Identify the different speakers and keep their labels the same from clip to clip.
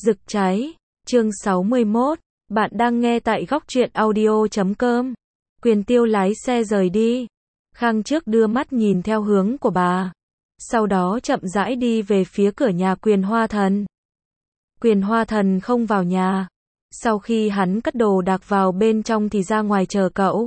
Speaker 1: Rực cháy, chương 61, bạn đang nghe tại góc truyện audio.com. Quyền Tiêu lái xe rời đi. Khang trước đưa mắt nhìn theo hướng của bà. Sau đó chậm rãi đi về phía cửa nhà Quyền Hoa Thần. Quyền Hoa Thần không vào nhà. Sau khi hắn cất đồ đạc vào bên trong thì ra ngoài chờ cậu.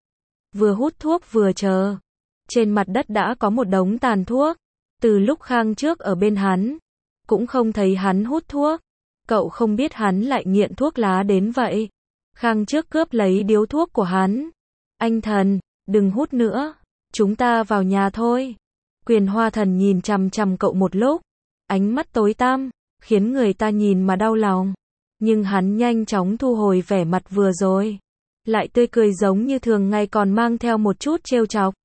Speaker 1: Vừa hút thuốc vừa chờ. Trên mặt đất đã có một đống tàn thuốc. Từ lúc Khang trước ở bên hắn, cũng không thấy hắn hút thuốc. Cậu không biết hắn lại nghiện thuốc lá đến vậy. Khang trước cướp lấy điếu thuốc của hắn. Anh Thần, đừng hút nữa. Chúng ta vào nhà thôi. Quyền Hoa Thần nhìn chằm chằm cậu một lúc. Ánh mắt tối tăm, khiến người ta nhìn mà đau lòng. Nhưng hắn nhanh chóng thu hồi vẻ mặt vừa rồi. Lại tươi cười giống như thường ngày, còn mang theo một chút trêu chọc.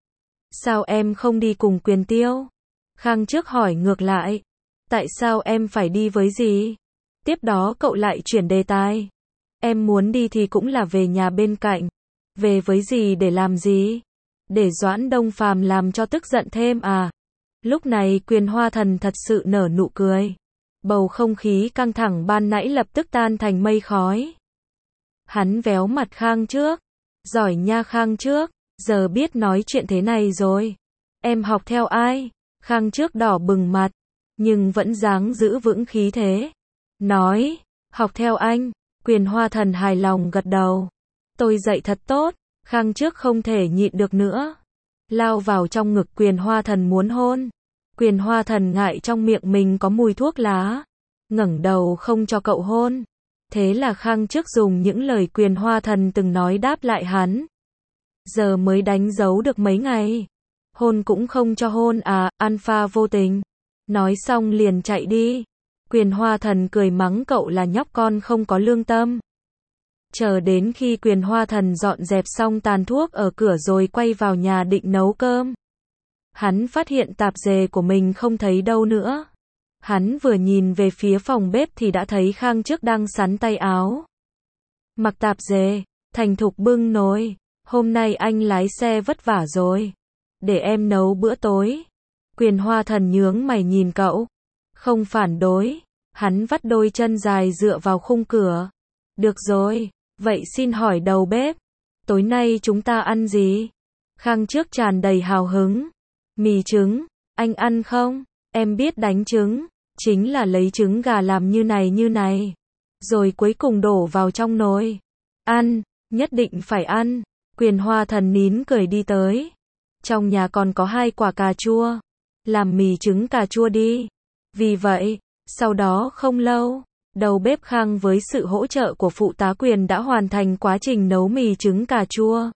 Speaker 1: Sao em không đi cùng Quyền Tiêu? Khang trước hỏi ngược lại. Tại sao em phải đi với gì? Tiếp đó cậu lại chuyển đề tài. Em muốn đi thì cũng là về nhà bên cạnh. Về với gì để làm gì? Để Doãn Đông Phàm làm cho tức giận thêm à? Lúc này Quyền Hoa Thần thật sự nở nụ cười. Bầu không khí căng thẳng ban nãy lập tức tan thành mây khói. Hắn véo mặt Khang trước. Giỏi nha Khang trước, giờ biết nói chuyện thế này rồi. Em học theo ai? Khang trước đỏ bừng mặt, nhưng vẫn dáng giữ vững khí thế. Nói, học theo anh. Quyền Hoa Thần hài lòng gật đầu. Tôi dạy thật tốt. Khang trước không thể nhịn được nữa. Lao vào trong ngực Quyền Hoa Thần muốn hôn. Quyền Hoa Thần ngại trong miệng mình có mùi thuốc lá. Ngẩng đầu không cho cậu hôn. Thế là Khang trước dùng những lời Quyền Hoa Thần từng nói đáp lại hắn. Giờ mới đánh dấu được mấy ngày. Hôn cũng không cho hôn à, alpha vô tình. Nói xong liền chạy đi. Quyền Hoa Thần cười mắng cậu là nhóc con không có lương tâm. Chờ đến khi Quyền Hoa Thần dọn dẹp xong tàn thuốc ở cửa rồi quay vào nhà định nấu cơm. Hắn phát hiện tạp dề của mình không thấy đâu nữa. Hắn vừa nhìn về phía phòng bếp thì đã thấy Khang trước đang sắn tay áo. Mặc tạp dề, thành thục bưng nồi. Hôm nay anh lái xe vất vả rồi. Để em nấu bữa tối. Quyền Hoa Thần nhướng mày nhìn cậu. Không phản đối. Hắn vắt đôi chân dài dựa vào khung cửa. Được rồi, vậy xin hỏi đầu bếp. Tối nay chúng ta ăn gì? Khang trước tràn đầy hào hứng. Mì trứng, anh ăn không? Em biết đánh trứng. Chính là lấy trứng gà làm như này. Rồi cuối cùng đổ vào trong nồi. Ăn, nhất định phải ăn. Quyền Hoa Thần nín cười đi tới. Trong nhà còn có 2 quả cà chua. Làm mì trứng cà chua đi. Vì vậy, sau đó không lâu, đầu bếp Khang với sự hỗ trợ của phụ tá Quyền đã hoàn thành quá trình nấu mì trứng cà chua.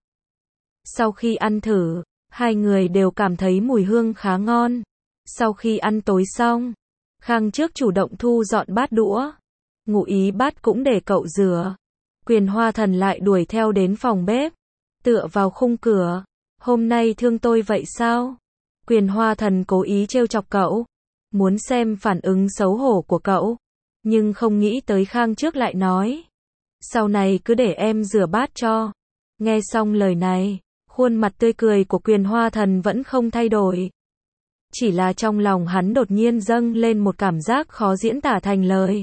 Speaker 1: Sau khi ăn thử, hai người đều cảm thấy mùi hương khá ngon. Sau khi ăn tối xong, Khang trước chủ động thu dọn bát đũa. Ngụ ý bát cũng để cậu rửa. Quyền Hoa Thần lại đuổi theo đến phòng bếp. Tựa vào khung cửa. Hôm nay thương tôi vậy sao? Quyền Hoa Thần cố ý trêu chọc cậu. Muốn xem phản ứng xấu hổ của cậu. Nhưng không nghĩ tới Khang trước lại nói. Sau này cứ để em rửa bát cho. Nghe xong lời này, khuôn mặt tươi cười của Quyền Hoa Thần vẫn không thay đổi. Chỉ là trong lòng hắn đột nhiên dâng lên một cảm giác khó diễn tả thành lời.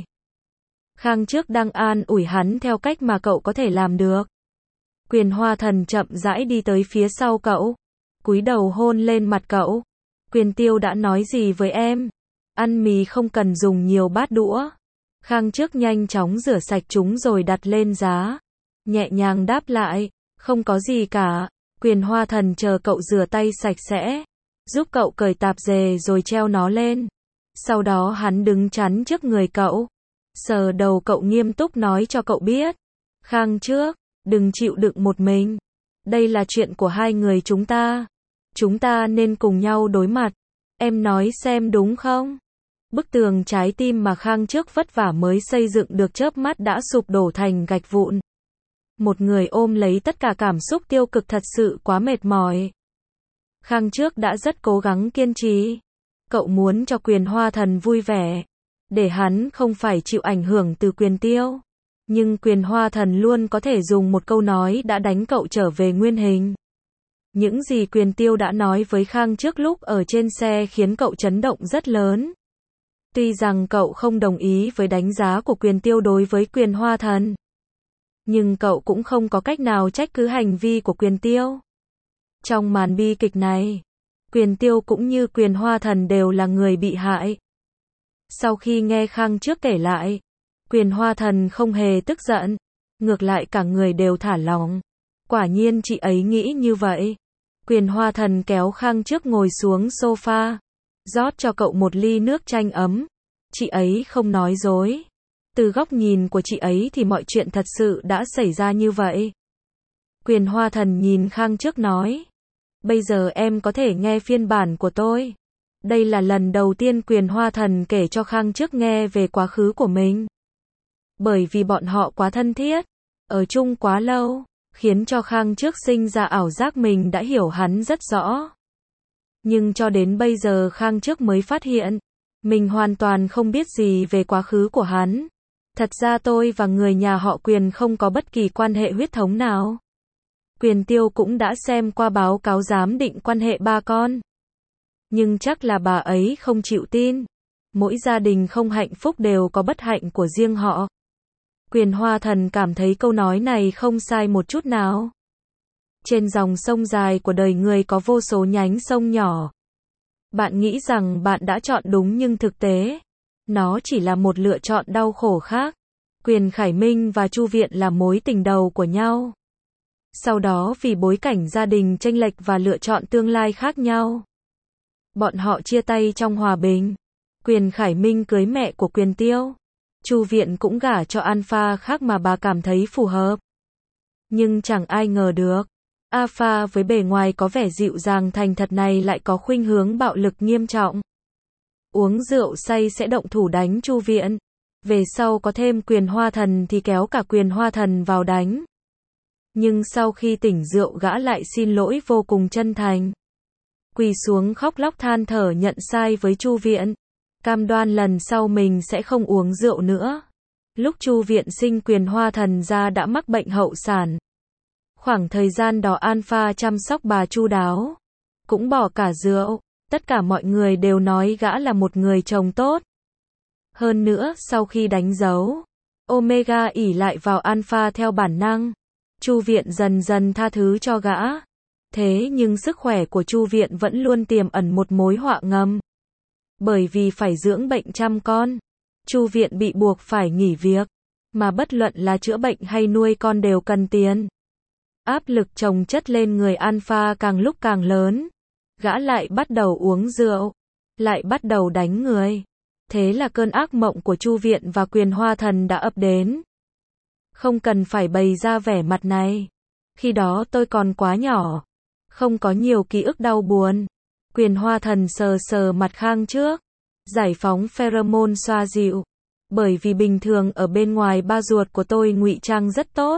Speaker 1: Khang trước đang an ủi hắn theo cách mà cậu có thể làm được. Quyền Hoa Thần chậm rãi đi tới phía sau cậu. Cúi đầu hôn lên mặt cậu. Quyền Tiêu đã nói gì với em? Ăn mì không cần dùng nhiều bát đũa. Khang trước nhanh chóng rửa sạch chúng rồi đặt lên giá. Nhẹ nhàng đáp lại. Không có gì cả. Quyền Hoa Thần chờ cậu rửa tay sạch sẽ. Giúp cậu cởi tạp dề rồi treo nó lên. Sau đó hắn đứng chắn trước người cậu. Sờ đầu cậu nghiêm túc nói cho cậu biết. Khang trước, đừng chịu đựng một mình. Đây là chuyện của hai người chúng ta. Chúng ta nên cùng nhau đối mặt. Em nói xem đúng không? Bức tường trái tim mà Khang trước vất vả mới xây dựng được chớp mắt đã sụp đổ thành gạch vụn. Một người ôm lấy tất cả cảm xúc tiêu cực thật sự quá mệt mỏi. Khang trước đã rất cố gắng kiên trì. Cậu muốn cho Quyền Hoa Thần vui vẻ. Để hắn không phải chịu ảnh hưởng từ Quyền Tiêu. Nhưng Quyền Hoa Thần luôn có thể dùng một câu nói đã đánh cậu trở về nguyên hình. Những gì Quyền Tiêu đã nói với Khang trước lúc ở trên xe khiến cậu chấn động rất lớn. Tuy rằng cậu không đồng ý với đánh giá của Quyền Tiêu đối với Quyền Hoa Thần, nhưng cậu cũng không có cách nào trách cứ hành vi của Quyền Tiêu. Trong màn bi kịch này, Quyền Tiêu cũng như Quyền Hoa Thần đều là người bị hại. Sau khi nghe Khang Trước kể lại, Quyền Hoa Thần không hề tức giận, ngược lại cả người đều thả lỏng. Quả nhiên chị ấy nghĩ như vậy. Quyền Hoa Thần kéo Khang Trước ngồi xuống sofa, rót cho cậu một ly nước chanh ấm. Chị ấy không nói dối. Từ góc nhìn của chị ấy thì mọi chuyện thật sự đã xảy ra như vậy. Quyền Hoa Thần nhìn Khang Trước nói, bây giờ em có thể nghe phiên bản của tôi. Đây là lần đầu tiên Quyền Hoa Thần kể cho Khang Trước nghe về quá khứ của mình. Bởi vì bọn họ quá thân thiết, ở chung quá lâu, khiến cho Khang Trước sinh ra ảo giác mình đã hiểu hắn rất rõ. Nhưng cho đến bây giờ Khang Trước mới phát hiện, mình hoàn toàn không biết gì về quá khứ của hắn. Thật ra tôi và người nhà họ Quyền không có bất kỳ quan hệ huyết thống nào. Quyền Tiêu cũng đã xem qua báo cáo giám định quan hệ ba con. Nhưng chắc là bà ấy không chịu tin. Mỗi gia đình không hạnh phúc đều có bất hạnh của riêng họ. Quyền Hoa Thần cảm thấy câu nói này không sai một chút nào. Trên dòng sông dài của đời người có vô số nhánh sông nhỏ. Bạn nghĩ rằng bạn đã chọn đúng nhưng thực tế, nó chỉ là một lựa chọn đau khổ khác. Quyền Khải Minh và Chu Viện là mối tình đầu của nhau. Sau đó vì bối cảnh gia đình chênh lệch và lựa chọn tương lai khác nhau, bọn họ chia tay trong hòa bình. Quyền Khải Minh cưới mẹ của Quyền Tiêu. Chu Viện cũng gả cho alpha khác mà bà cảm thấy phù hợp. Nhưng chẳng ai ngờ được, alpha với bề ngoài có vẻ dịu dàng thành thật này lại có khuynh hướng bạo lực nghiêm trọng. Uống rượu say sẽ động thủ đánh Chu Viện. Về sau có thêm Quyền Hoa Thần thì kéo cả Quyền Hoa Thần vào đánh. Nhưng sau khi tỉnh rượu gã lại xin lỗi vô cùng chân thành. Quỳ xuống khóc lóc than thở nhận sai với Chu Viện. Cam đoan lần sau mình sẽ không uống rượu nữa. Lúc Chu Viện sinh Quyền Hoa Thần ra đã mắc bệnh hậu sản. Khoảng thời gian đó alpha chăm sóc bà chu đáo, cũng bỏ cả rượu. Tất cả mọi người đều nói gã là một người chồng tốt. Hơn nữa, sau khi đánh dấu, Omega ỷ lại vào alpha theo bản năng. Chu Viện dần dần tha thứ cho gã. Thế nhưng sức khỏe của Chu Viện vẫn luôn tiềm ẩn một mối họa ngầm. Bởi vì phải dưỡng bệnh chăm con, Chu Viện bị buộc phải nghỉ việc. Mà bất luận là chữa bệnh hay nuôi con đều cần tiền. Áp lực chồng chất lên người alpha càng lúc càng lớn. Gã lại bắt đầu uống rượu, lại bắt đầu đánh người. Thế là cơn ác mộng của Chu Viện và Quyền Hoa Thần đã ập đến. Không cần phải bày ra vẻ mặt này. Khi đó tôi còn quá nhỏ, không có nhiều ký ức đau buồn. Quyền Hoa Thần sờ sờ mặt Khang Trước, giải phóng pheromone xoa dịu. Bởi vì bình thường ở bên ngoài ba ruột của tôi ngụy trang rất tốt,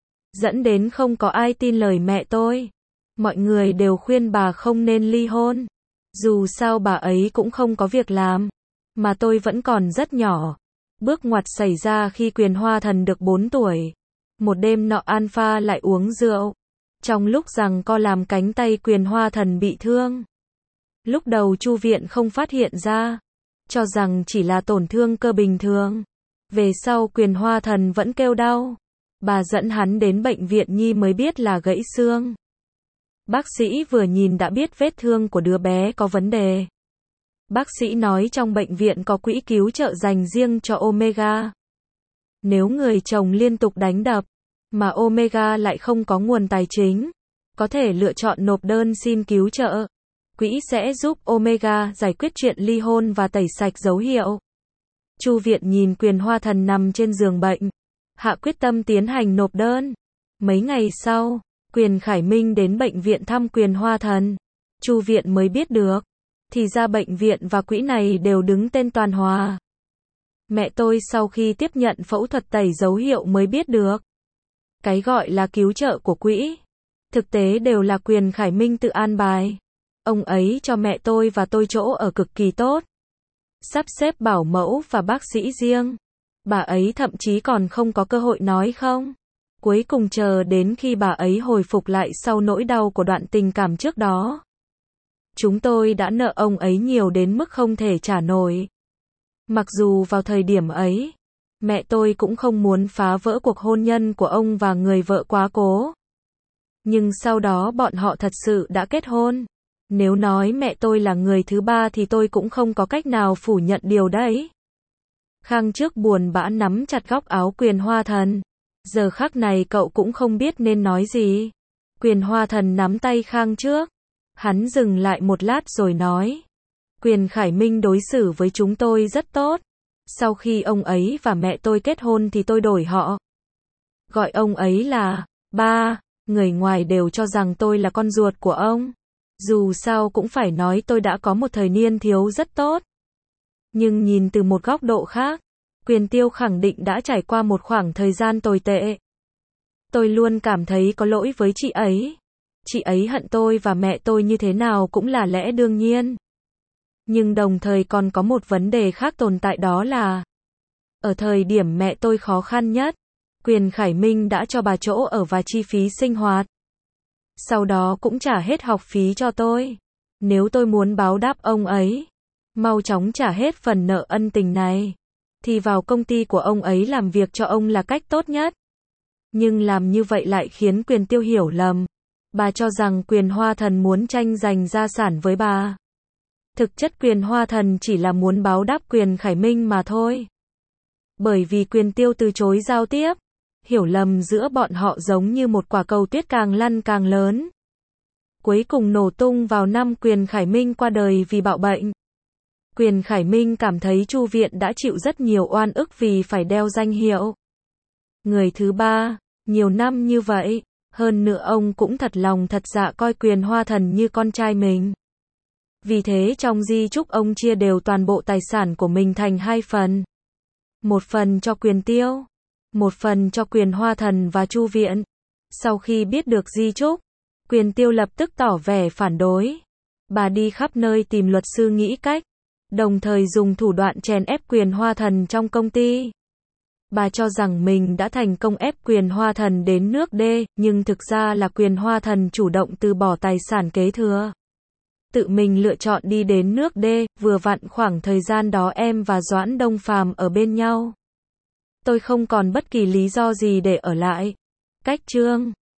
Speaker 1: dẫn đến không có ai tin lời mẹ tôi. Mọi người đều khuyên bà không nên ly hôn. Dù sao bà ấy cũng không có việc làm, mà tôi vẫn còn rất nhỏ. Bước ngoặt xảy ra khi Quyền Hoa Thần được 4 tuổi. Một đêm nọ alpha lại uống rượu. Trong lúc giằng co làm cánh tay Quyền Hoa Thần bị thương. Lúc đầu Chu Viện không phát hiện ra, cho rằng chỉ là tổn thương cơ bình thường. Về sau Quyền Hoa Thần vẫn kêu đau. Bà dẫn hắn đến bệnh viện nhi mới biết là gãy xương. Bác sĩ vừa nhìn đã biết vết thương của đứa bé có vấn đề. Bác sĩ nói trong bệnh viện có quỹ cứu trợ dành riêng cho Omega. Nếu người chồng liên tục đánh đập, mà Omega lại không có nguồn tài chính, có thể lựa chọn nộp đơn xin cứu trợ. Quỹ sẽ giúp Omega giải quyết chuyện ly hôn và tẩy sạch dấu hiệu. Chu Viện nhìn Quyền Hoa Thần nằm trên giường bệnh, hạ quyết tâm tiến hành nộp đơn. Mấy ngày sau, Quyền Khải Minh đến bệnh viện thăm Quyền Hoa Thần. Chu Viện mới biết được, thì ra bệnh viện và quỹ này đều đứng tên Toàn Hòa. Mẹ tôi sau khi tiếp nhận phẫu thuật tẩy dấu hiệu mới biết được. Cái gọi là cứu trợ của quỹ, thực tế đều là Quyền Khải Minh tự an bài. Ông ấy cho mẹ tôi và tôi chỗ ở cực kỳ tốt. Sắp xếp bảo mẫu và bác sĩ riêng. Bà ấy thậm chí còn không có cơ hội nói không. Cuối cùng chờ đến khi bà ấy hồi phục lại sau nỗi đau của đoạn tình cảm trước đó. Chúng tôi đã nợ ông ấy nhiều đến mức không thể trả nổi. Mặc dù vào thời điểm ấy, mẹ tôi cũng không muốn phá vỡ cuộc hôn nhân của ông và người vợ quá cố. Nhưng sau đó bọn họ thật sự đã kết hôn. Nếu nói mẹ tôi là người thứ ba thì tôi cũng không có cách nào phủ nhận điều đấy. Khang trước buồn bã nắm chặt góc áo Quyền Hoa Thần. Giờ khắc này cậu cũng không biết nên nói gì. Quyền Hoa Thần nắm tay Khang trước. Hắn dừng lại một lát rồi nói. Quyền Khải Minh đối xử với chúng tôi rất tốt. Sau khi ông ấy và mẹ tôi kết hôn thì tôi đổi họ. Gọi ông ấy là ba. Người ngoài đều cho rằng tôi là con ruột của ông. Dù sao cũng phải nói tôi đã có một thời niên thiếu rất tốt. Nhưng nhìn từ một góc độ khác, Quyền Tiêu khẳng định đã trải qua một khoảng thời gian tồi tệ. Tôi luôn cảm thấy có lỗi với chị ấy. Chị ấy hận tôi và mẹ tôi như thế nào cũng là lẽ đương nhiên. Nhưng đồng thời còn có một vấn đề khác tồn tại, đó là ở thời điểm mẹ tôi khó khăn nhất, Quyền Khải Minh đã cho bà chỗ ở và chi phí sinh hoạt. Sau đó cũng trả hết học phí cho tôi. Nếu tôi muốn báo đáp ông ấy, mau chóng trả hết phần nợ ân tình này, thì vào công ty của ông ấy làm việc cho ông là cách tốt nhất. Nhưng làm như vậy lại khiến Quyền Tiêu hiểu lầm. Bà cho rằng Quyền Hoa Thần muốn tranh giành gia sản với bà. Thực chất Quyền Hoa Thần chỉ là muốn báo đáp Quyền Khải Minh mà thôi. Bởi vì Quyền Tiêu từ chối giao tiếp, hiểu lầm giữa bọn họ giống như một quả cầu tuyết càng lăn càng lớn. Cuối cùng nổ tung vào năm Quyền Khải Minh qua đời vì bạo bệnh. Quyền Khải Minh cảm thấy Chu Viện đã chịu rất nhiều oan ức vì phải đeo danh hiệu người thứ ba, nhiều năm như vậy. Hơn nữa ông cũng thật lòng thật dạ coi Quyền Hoa Thần như con trai mình. Vì thế trong di chúc ông chia đều toàn bộ tài sản của mình thành 2 phần. Một phần cho Quyền Tiêu, một phần cho Quyền Hoa Thần và Chu Viện. Sau khi biết được di chúc, Quyền Tiêu lập tức tỏ vẻ phản đối. Bà đi khắp nơi tìm luật sư nghĩ cách, đồng thời dùng thủ đoạn chèn ép Quyền Hoa Thần trong công ty. Bà cho rằng mình đã thành công ép Quyền Hoa Thần đến nước D, nhưng thực ra là Quyền Hoa Thần chủ động từ bỏ tài sản kế thừa. Tự mình lựa chọn đi đến nước D, vừa vặn khoảng thời gian đó em và Doãn Đông Phàm ở bên nhau. Tôi không còn bất kỳ lý do gì để ở lại. Cách chương